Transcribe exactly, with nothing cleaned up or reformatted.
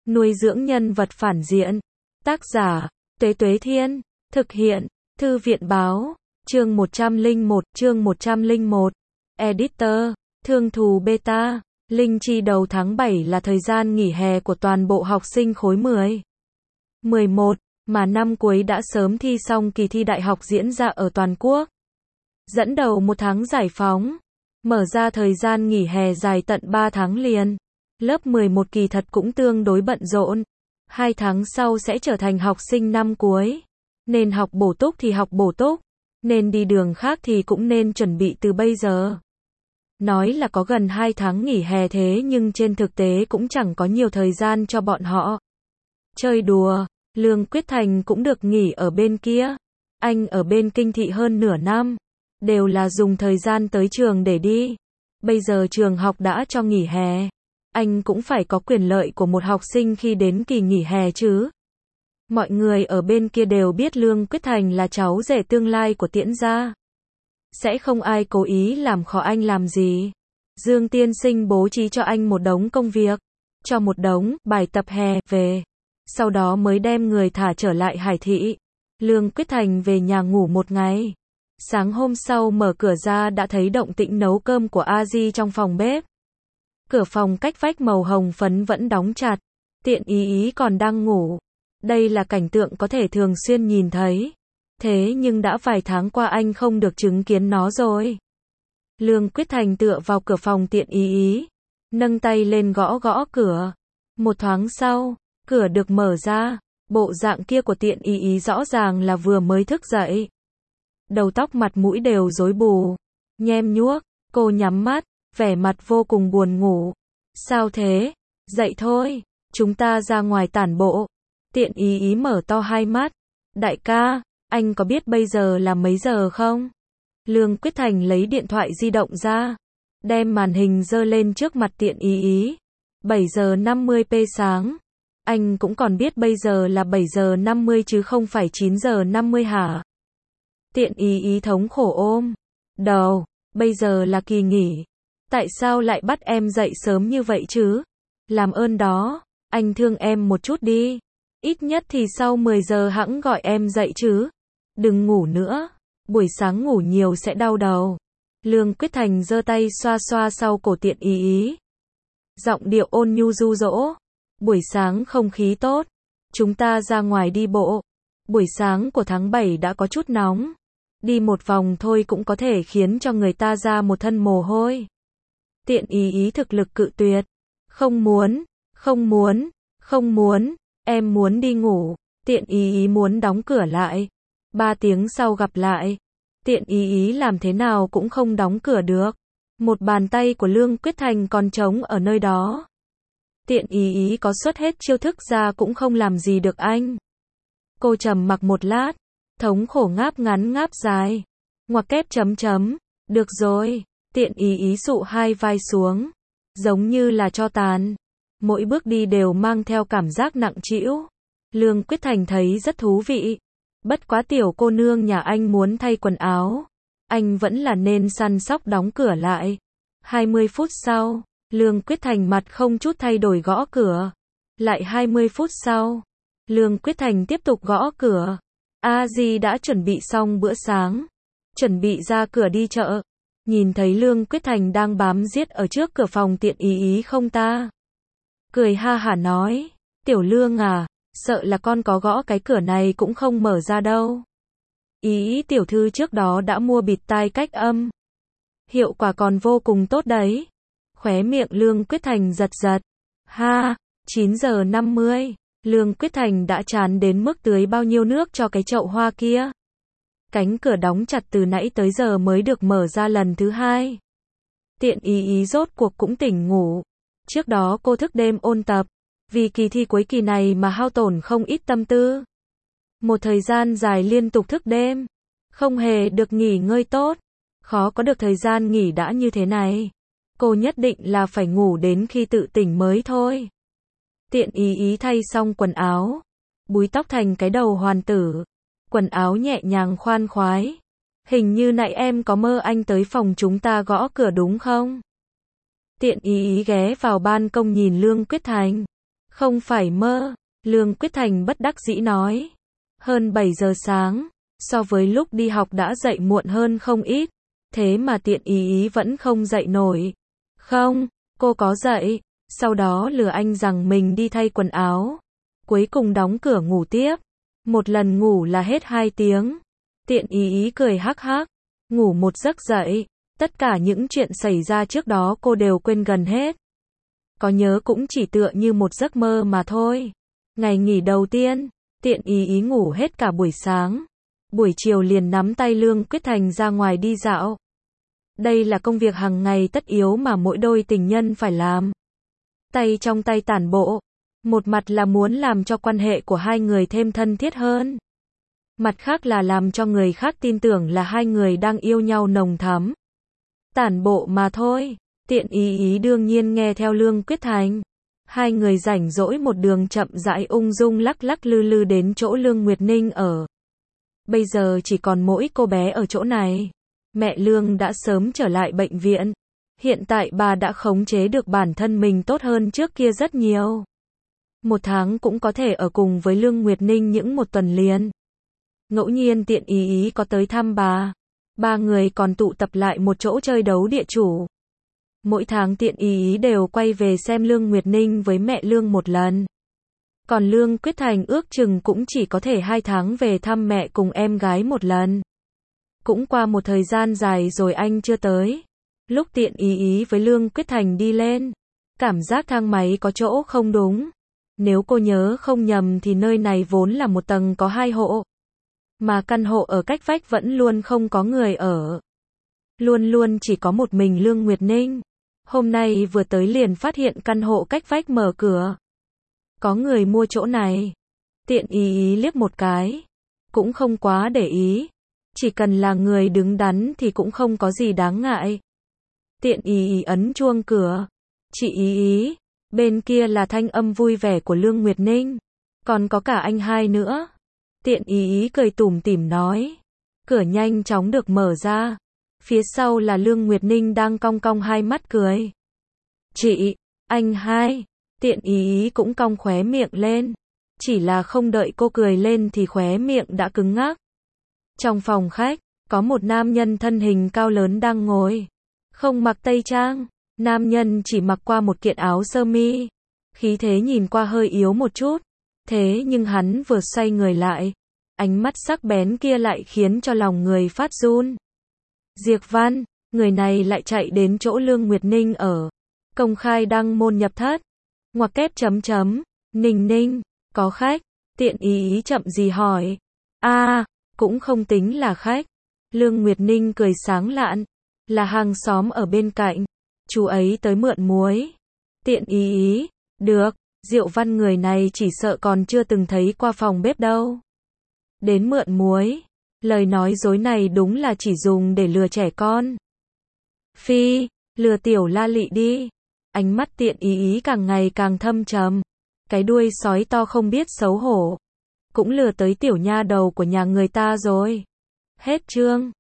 Nuôi dưỡng nhân vật phản diện. Tác giả, Tuế Tuế Thiên. Thực hiện, Thư viện Báo. Chương một trăm lẻ một, chương một trăm lẻ một. Editor, Thương Thù Beta. Linh chi đầu tháng bảy là thời gian nghỉ hè của toàn bộ học sinh khối mười. mười một, mà năm cuối đã sớm thi xong kỳ thi đại học diễn ra ở toàn quốc. Dẫn đầu một tháng giải phóng, mở ra thời gian nghỉ hè dài tận ba tháng liền. Lớp mười một kỳ thật cũng tương đối bận rộn. Hai tháng sau sẽ trở thành học sinh năm cuối. Nên học bổ túc thì học bổ túc. Nên đi đường khác thì cũng nên chuẩn bị từ bây giờ. Nói là có gần hai tháng nghỉ hè thế nhưng trên thực tế cũng chẳng có nhiều thời gian cho bọn họ. Chơi đùa, Lương Quyết Thành cũng được nghỉ ở bên kia. Anh ở bên Kinh Thị hơn nửa năm. Đều là dùng thời gian tới trường để đi. Bây giờ trường học đã cho nghỉ hè. Anh cũng phải có quyền lợi của một học sinh khi đến kỳ nghỉ hè chứ. Mọi người ở bên kia đều biết Lương Quyết Thành là cháu rể tương lai của Tiễn gia. Sẽ không ai cố ý làm khó anh làm gì. Dương tiên sinh bố trí cho anh một đống công việc. Cho một đống bài tập hè về. Sau đó mới đem người thả trở lại Hải Thị. Lương Quyết Thành về nhà ngủ một ngày. Sáng hôm sau mở cửa ra đã thấy động tĩnh nấu cơm của A Di trong phòng bếp. Cửa phòng cách vách màu hồng phấn vẫn đóng chặt. Tiện ý ý còn đang ngủ. Đây là cảnh tượng có thể thường xuyên nhìn thấy. Thế nhưng đã vài tháng qua anh không được chứng kiến nó rồi. Lương Quyết Thành tựa vào cửa phòng tiện ý ý. Nâng tay lên gõ gõ cửa. Một thoáng sau, cửa được mở ra. Bộ dạng kia của tiện ý ý rõ ràng là vừa mới thức dậy. Đầu tóc mặt mũi đều rối bù. Nhem nhuốc, cô nhắm mắt, vẻ mặt vô cùng buồn ngủ. Sao thế? Dậy thôi, chúng ta ra ngoài tản bộ. Tiện ý ý mở to hai mắt. Đại ca, anh có biết bây giờ là mấy giờ không? Lương Quyết Thành lấy điện thoại di động ra. Đem màn hình giơ lên trước mặt tiện ý ý. bảy giờ năm mươi p sáng. Anh cũng còn biết bây giờ là bảy giờ năm mươi chứ không phải chín giờ năm mươi hả? Tiện ý ý thống khổ ôm đầu. Bây giờ là kỳ nghỉ. Tại sao lại bắt em dậy sớm như vậy chứ? Làm ơn đó, anh thương em một chút đi. Ít nhất thì sau mười giờ hẵng gọi em dậy chứ. Đừng ngủ nữa. Buổi sáng ngủ nhiều sẽ đau đầu. Lương Quyết Thành giơ tay xoa xoa sau cổ tiện ý ý. Giọng điệu ôn nhu ru dỗ. Buổi sáng không khí tốt. Chúng ta ra ngoài đi bộ. Buổi sáng của tháng bảy đã có chút nóng. Đi một vòng thôi cũng có thể khiến cho người ta ra một thân mồ hôi. Tiện ý ý thực lực cự tuyệt. Không muốn, không muốn, không muốn, em muốn đi ngủ. Tiện ý ý muốn đóng cửa lại. Ba tiếng sau gặp lại. Tiện ý ý làm thế nào cũng không đóng cửa được. Một bàn tay của Lương Quyết Thành còn trống ở nơi đó. Tiện ý ý có xuất hết chiêu thức ra cũng không làm gì được anh. Cô trầm mặc một lát. Thống khổ ngáp ngắn ngáp dài. Ngoặc kép chấm chấm. Được rồi. Tiện ý ý sụ hai vai xuống. Giống như là tro tàn. Mỗi bước đi đều mang theo cảm giác nặng trĩu. Lương Quyết Thành thấy rất thú vị. Bất quá tiểu cô nương nhà anh muốn thay quần áo. Anh vẫn là nên săn sóc đóng cửa lại. hai mươi phút sau, Lương Quyết Thành mặt không chút thay đổi gõ cửa. Lại hai mươi phút sau, Lương Quyết Thành tiếp tục gõ cửa. A Di đã chuẩn bị xong bữa sáng. Chuẩn bị ra cửa đi chợ. Nhìn thấy Lương Quyết Thành đang bám giết ở trước cửa phòng tiện ý ý không ta. Cười ha hả nói. Tiểu Lương à, sợ là con có gõ cái cửa này cũng không mở ra đâu. Ý ý tiểu thư trước đó đã mua bịt tai cách âm. Hiệu quả còn vô cùng tốt đấy. Khóe miệng Lương Quyết Thành giật giật. Ha, chín giờ năm mươi. Lương Quyết Thành đã chán đến mức tưới bao nhiêu nước cho cái chậu hoa kia. Cánh cửa đóng chặt từ nãy tới giờ mới được mở ra lần thứ hai. Tiện ý ý rốt cuộc cũng tỉnh ngủ. Trước đó cô thức đêm ôn tập. Vì kỳ thi cuối kỳ này mà hao tổn không ít tâm tư. Một thời gian dài liên tục thức đêm. Không hề được nghỉ ngơi tốt. Khó có được thời gian nghỉ đã như thế này. Cô nhất định là phải ngủ đến khi tự tỉnh mới thôi. Tiện ý ý thay xong quần áo. Búi tóc thành cái đầu hoàn tử. Quần áo nhẹ nhàng khoan khoái. Hình như nãy em có mơ anh tới phòng chúng ta gõ cửa đúng không? Tiện ý ý ghé vào ban công nhìn Lương Quyết Thành. Không phải mơ, Lương Quyết Thành bất đắc dĩ nói. Hơn bảy giờ sáng, so với lúc đi học đã dậy muộn hơn không ít, thế mà Tiện Ý Ý vẫn không dậy nổi. Không, cô có dậy, sau đó lừa anh rằng mình đi thay quần áo. Cuối cùng đóng cửa ngủ tiếp. Một lần ngủ là hết hai tiếng. Tiện Ý Ý cười hắc hắc, ngủ một giấc dậy, tất cả những chuyện xảy ra trước đó cô đều quên gần hết. Có nhớ cũng chỉ tựa như một giấc mơ mà thôi. Ngày nghỉ đầu tiên, Tiện Ý Ý ngủ hết cả buổi sáng. Buổi chiều liền nắm tay Lương Quyết Thành ra ngoài đi dạo. Đây là công việc hàng ngày tất yếu mà mỗi đôi tình nhân phải làm. Tay trong tay tản bộ. Một mặt là muốn làm cho quan hệ của hai người thêm thân thiết hơn. Mặt khác là làm cho người khác tin tưởng là hai người đang yêu nhau nồng thắm. Tản bộ mà thôi, Tiện Ý Ý đương nhiên nghe theo Lương Quyết Thành. Hai người rảnh rỗi một đường chậm rãi ung dung lắc lắc lư lư đến chỗ Lương Nguyệt Ninh ở. Bây giờ chỉ còn mỗi cô bé ở chỗ này. Mẹ Lương đã sớm trở lại bệnh viện. Hiện tại bà đã khống chế được bản thân mình tốt hơn trước kia rất nhiều. Một tháng cũng có thể ở cùng với Lương Nguyệt Ninh những một tuần liền. Ngẫu nhiên Tiện Ý Ý có tới thăm bà. Ba người còn tụ tập lại một chỗ chơi đấu địa chủ. Mỗi tháng Tiện Ý Ý đều quay về xem Lương Nguyệt Ninh với mẹ Lương một lần. Còn Lương Quyết Thành ước chừng cũng chỉ có thể hai tháng về thăm mẹ cùng em gái một lần. Cũng qua một thời gian dài rồi anh chưa tới. Lúc Tiện Ý Ý với Lương Quyết Thành đi lên, cảm giác thang máy có chỗ không đúng. Nếu cô nhớ không nhầm thì nơi này vốn là một tầng có hai hộ. Mà căn hộ ở cách vách vẫn luôn không có người ở. Luôn luôn chỉ có một mình Lương Nguyệt Ninh. Hôm nay vừa tới liền phát hiện căn hộ cách vách mở cửa. Có người mua chỗ này. Tiện Ý Ý liếc một cái. Cũng không quá để ý. Chỉ cần là người đứng đắn thì cũng không có gì đáng ngại. Tiện Ý Ý ấn chuông cửa. Chị Ý Ý. Bên kia là thanh âm vui vẻ của Lương Nguyệt Ninh. Còn có cả anh hai nữa. Tiện Ý Ý cười tủm tỉm nói. Cửa nhanh chóng được mở ra. Phía sau là Lương Nguyệt Ninh đang cong cong hai mắt cười. Chị, anh hai. Tiện Ý Ý cũng cong khóe miệng lên. Chỉ là không đợi cô cười lên thì khóe miệng đã cứng ngắc. Trong phòng khách, có một nam nhân thân hình cao lớn đang ngồi. Không mặc tây trang. Nam nhân chỉ mặc qua một kiện áo sơ mi. Khí thế nhìn qua hơi yếu một chút. Thế nhưng hắn vừa xoay người lại. Ánh mắt sắc bén kia lại khiến cho lòng người phát run. Diệp Văn, người này lại chạy đến chỗ Lương Nguyệt Ninh ở. Công khai đăng môn nhập thất. Ngoặc kép chấm chấm. Ninh ninh, có khách. Tiện Ý Ý chậm gì hỏi. A, à, cũng không tính là khách. Lương Nguyệt Ninh cười sáng lạn. Là hàng xóm ở bên cạnh. Chú ấy tới mượn muối. Tiện Ý Ý, được. Diệu Văn người này chỉ sợ còn chưa từng thấy qua phòng bếp đâu. Đến mượn muối. Lời nói dối này đúng là chỉ dùng để lừa trẻ con. Phi, lừa tiểu la lị đi. Ánh mắt Tiện Ý Ý càng ngày càng thâm trầm. Cái đuôi sói to không biết xấu hổ. Cũng lừa tới tiểu nha đầu của nhà người ta rồi. Hết chương.